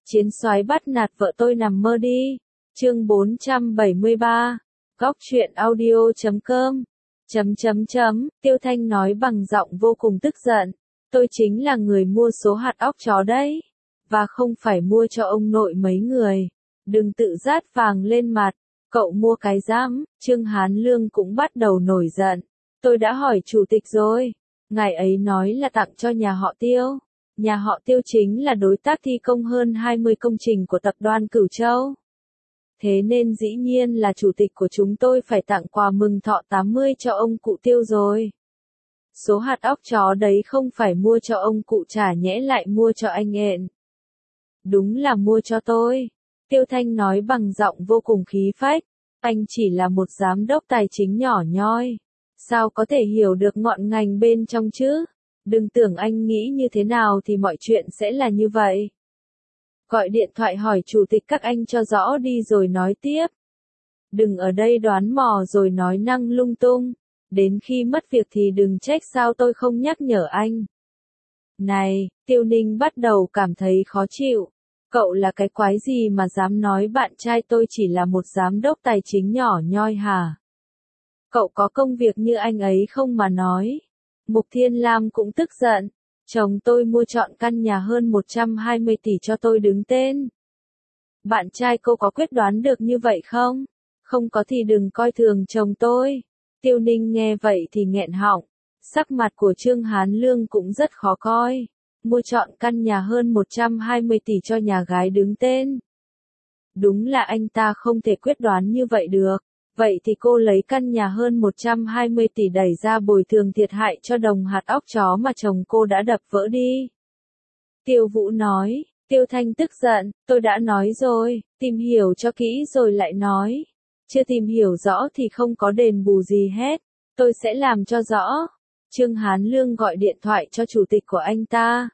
Chiến soái bắt nạt vợ tôi nằm mơ đi. Chương 473. Góc truyện audio.com. Tiêu Thanh nói bằng giọng vô cùng tức giận. Tôi chính là người mua số hạt óc chó đấy. Và không phải mua cho ông nội mấy người. Đừng tự rát vàng lên mặt. Cậu mua cái dám. Trương Hán Lương cũng bắt đầu nổi giận. Tôi đã hỏi chủ tịch rồi. Ngài ấy nói là tặng cho nhà họ Tiêu. Nhà họ Tiêu chính là đối tác thi công hơn 20 công trình của tập đoàn Cửu Châu. Thế nên dĩ nhiên là chủ tịch của chúng tôi phải tặng quà mừng thọ 80 cho ông cụ Tiêu rồi. Số hạt óc chó đấy không phải mua cho ông cụ chả nhẽ lại mua cho anh ẹn. Đúng là mua cho tôi. Tiêu Thanh nói bằng giọng vô cùng khí phách. Anh chỉ là một giám đốc tài chính nhỏ nhoi. Sao có thể hiểu được ngọn ngành bên trong chứ? Đừng tưởng anh nghĩ như thế nào thì mọi chuyện sẽ là như vậy. Gọi điện thoại hỏi chủ tịch các anh cho rõ đi rồi nói tiếp. Đừng ở đây đoán mò rồi nói năng lung tung. Đến khi mất việc thì đừng trách sao tôi không nhắc nhở anh. Này, Tiêu Ninh bắt đầu cảm thấy khó chịu. Cậu là cái quái gì mà dám nói bạn trai tôi chỉ là một giám đốc tài chính nhỏ nhoi hả? Cậu có công việc như anh ấy không mà nói. Mục Thiên Lam cũng tức giận. Chồng tôi mua trọn căn nhà hơn 120 tỷ cho tôi đứng tên. Bạn trai cô có quyết đoán được như vậy không? Không có thì đừng coi thường chồng tôi. Tiêu Ninh nghe vậy thì nghẹn họng. Sắc mặt của Trương Hán Lương cũng rất khó coi. Mua trọn căn nhà hơn 120 tỷ cho nhà gái đứng tên. Đúng là anh ta không thể quyết đoán như vậy được. Vậy thì cô lấy căn nhà hơn 120 tỷ đẩy ra bồi thường thiệt hại cho đồng hạt óc chó mà chồng cô đã đập vỡ đi. Tiêu Vũ nói. Tiêu Thanh tức giận. Tôi đã nói rồi, tìm hiểu cho kỹ rồi lại nói. Chưa tìm hiểu rõ thì không có đền bù gì hết. Tôi sẽ làm cho rõ. Trương Hán Lương gọi điện thoại cho chủ tịch của anh ta.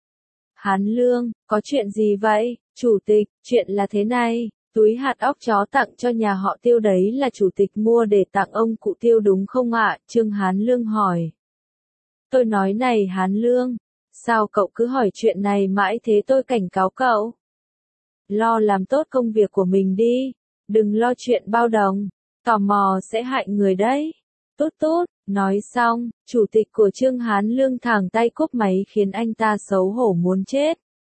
Hán Lương, có chuyện gì vậy? Chủ tịch, chuyện là thế này. Túi hạt óc chó tặng cho nhà họ Tiêu đấy là chủ tịch mua để tặng ông cụ Tiêu đúng không ạ? Trương Hán Lương hỏi. Tôi nói này Hán Lương, sao cậu cứ hỏi chuyện này mãi thế, tôi cảnh cáo cậu. Lo làm tốt công việc của mình đi, đừng lo chuyện bao đồng, tò mò sẽ hại người đấy. Tốt tốt, nói xong, chủ tịch của Trương Hán Lương thẳng tay cúp máy khiến anh ta xấu hổ muốn chết.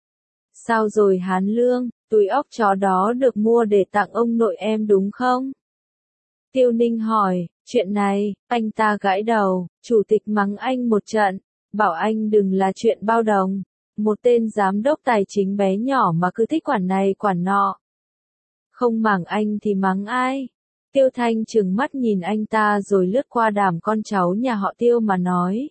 Sao rồi Hán Lương? Túi óc chó đó được mua để tặng ông nội em đúng không? Tiêu Ninh hỏi, chuyện này, anh ta gãi đầu, chủ tịch mắng anh một trận, bảo anh đừng là chuyện bao đồng. Một tên giám đốc tài chính bé nhỏ mà cứ thích quản này quản nọ. Không mảng anh thì mắng ai? Tiêu Thanh trừng mắt nhìn anh ta rồi lướt qua đám con cháu nhà họ Tiêu mà nói.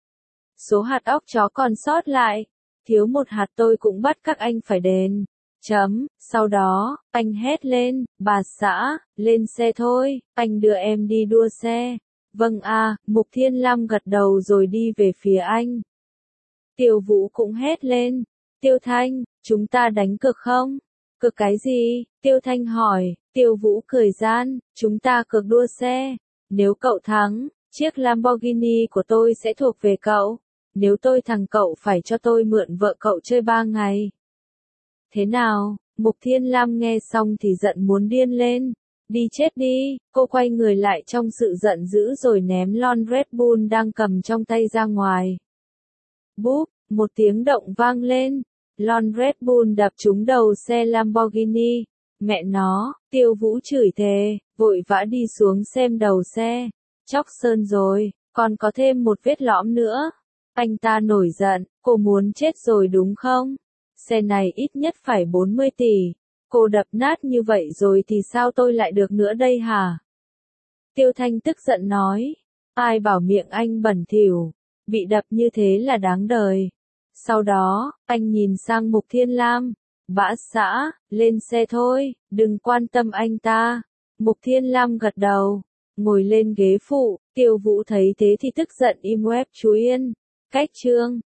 Số hạt óc chó còn sót lại, thiếu một hạt tôi cũng bắt các anh phải đền. Sau đó, anh hét lên, bà xã, lên xe thôi, anh đưa em đi đua xe. Vâng à, Mục Thiên Lam gật đầu rồi đi về phía anh. Tiêu Vũ cũng hét lên, Tiêu Thanh, chúng ta đánh cược không? Cược cái gì? Tiêu Thanh hỏi, Tiêu Vũ cười gian, chúng ta cược đua xe. Nếu cậu thắng, chiếc Lamborghini của tôi sẽ thuộc về cậu. Nếu tôi thắng cậu phải cho tôi mượn vợ cậu chơi 3 ngày. Thế nào? Mục Thiên Lam nghe xong thì giận muốn điên lên. Đi chết đi, cô quay người lại trong sự giận dữ rồi ném lon Red Bull đang cầm trong tay ra ngoài. Búp, một tiếng động vang lên. Lon Red Bull đập trúng đầu xe Lamborghini. Mẹ nó, Tiêu Vũ chửi thề, vội vã đi xuống xem đầu xe. Chóc sơn rồi, còn có thêm một vết lõm nữa. Anh ta nổi giận, cô muốn chết rồi đúng không? Xe này ít nhất phải 40 tỷ. Cô đập nát như vậy rồi thì sao tôi lại được nữa đây hả? Tiêu Thanh tức giận nói. Ai bảo miệng anh bẩn thỉu, bị đập như thế là đáng đời. Sau đó, anh nhìn sang Mục Thiên Lam. Bã xã, lên xe thôi, đừng quan tâm anh ta. Mục Thiên Lam gật đầu, ngồi lên ghế phụ. Tiêu Vũ thấy thế thì tức giận im web chú yên. Cách chương